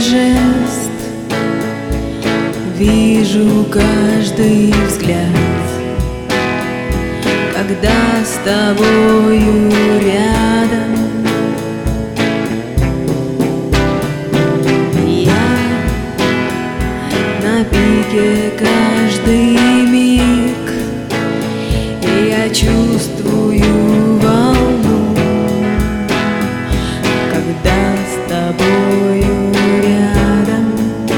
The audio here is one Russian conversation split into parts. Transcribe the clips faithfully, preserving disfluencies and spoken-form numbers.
жест, вижу каждый взгляд, когда с тобою рядом. Я на пике каждый миг, и я чувствую волну, когда с тобою рядом.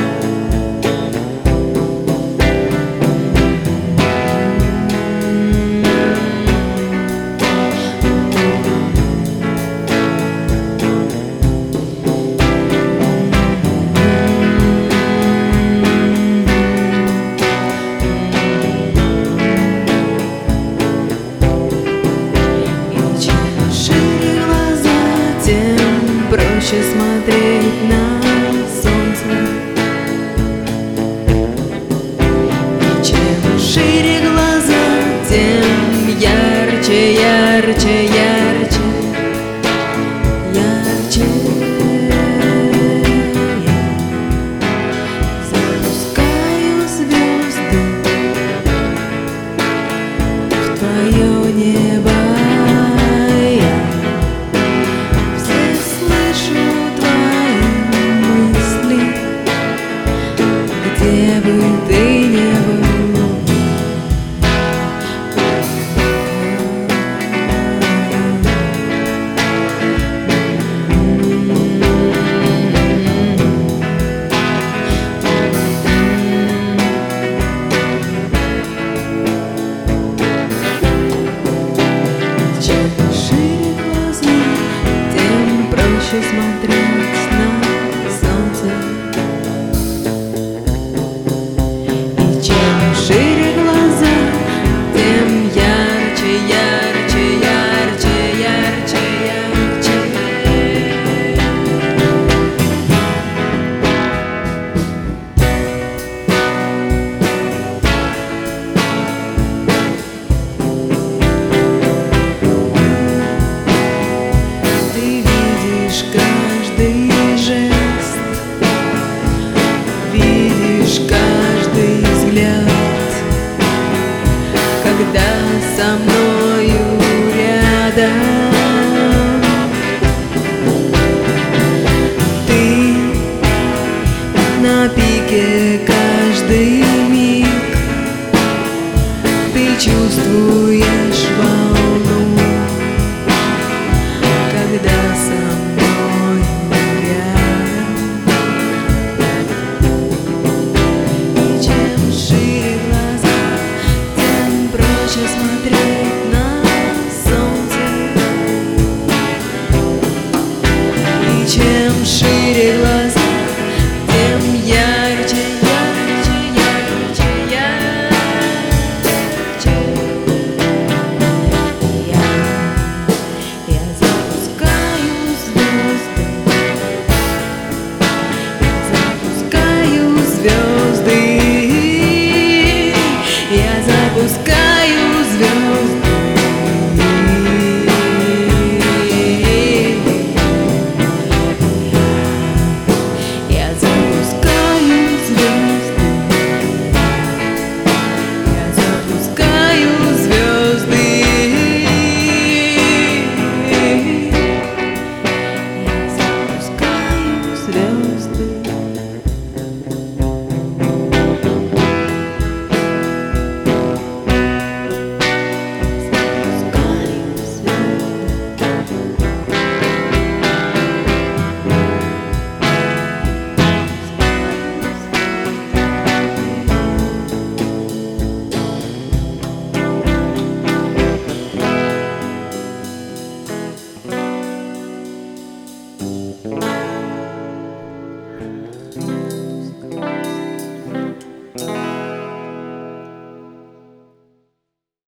Проще смотреть на солнце. И чем шире глаза, тем ярче, ярче, ярче, ярче. Запускаю звезды в твое небо. Где бы ты ни был, чем шире глаза, тем проще смотреть на солнце. Шире глаза, тем ярче, ярче, ярче, ярче, ярче. Ты видишь каждый жест, видишь каждый взгляд, когда со мною рядом. Ты на пике каждый